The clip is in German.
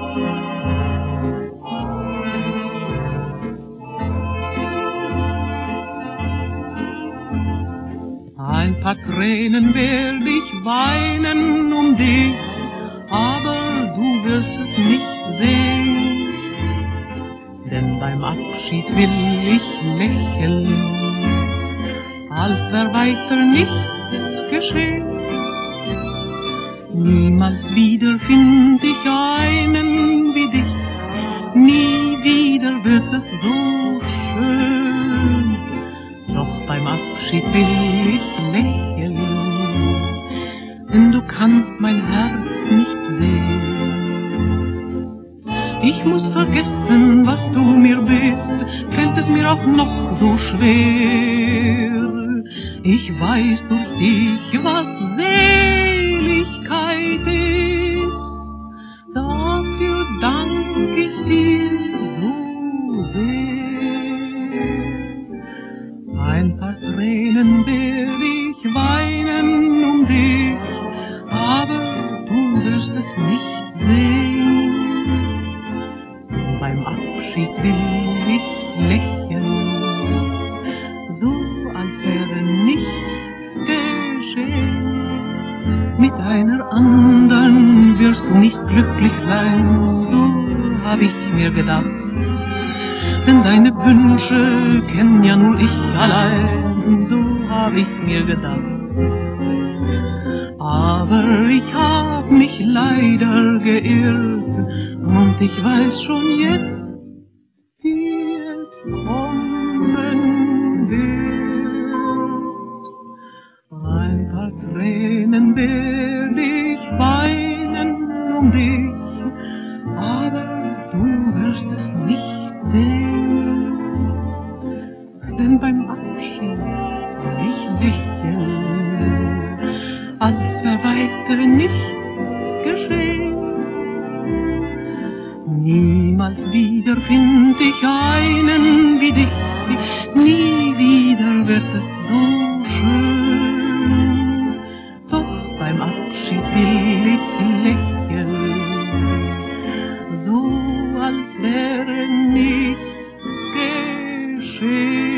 Ein paar Tränen werd ich weinen um dich, aber du wirst es nicht sehen, denn beim Abschied will ich lächeln, als wär weiter nichts geschehen. Niemals wieder find ich einen wie dich, nie wieder wird es so schön. Doch beim Abschied will ich lächeln, denn du kannst mein Herz nicht sehen. Ich muss vergessen, was du mir bist, fällt es mir auch noch so schwer. Ich weiß durch dich, was Seligkeit ist, dafür dank ich dir so sehr. Ein paar Tränen werd ich weinen um dich, aber du wirst es nicht sehen. Beim Abschied will ich lächeln, so als wäre nichts geschehen. Mit einer anderen wirst du nicht glücklich sein, so hab ich mir gedacht. Denn deine Wünsche kenn ja nur ich allein, so hab ich mir gedacht. Aber ich hab mich leider geirrt, und ich weiß schon jetzt, wie es kommen wird. Ein paar Tränen werd ich weinen um dich, aber du wirst es nicht sehen, denn beim Abschied will ich lächeln, als wär weiter nichts geschehen. Niemals wieder find ich einen wie dich, nie wieder wird es so schön. Doch beim Abschied will ich lächeln, so als wäre nichts geschehen.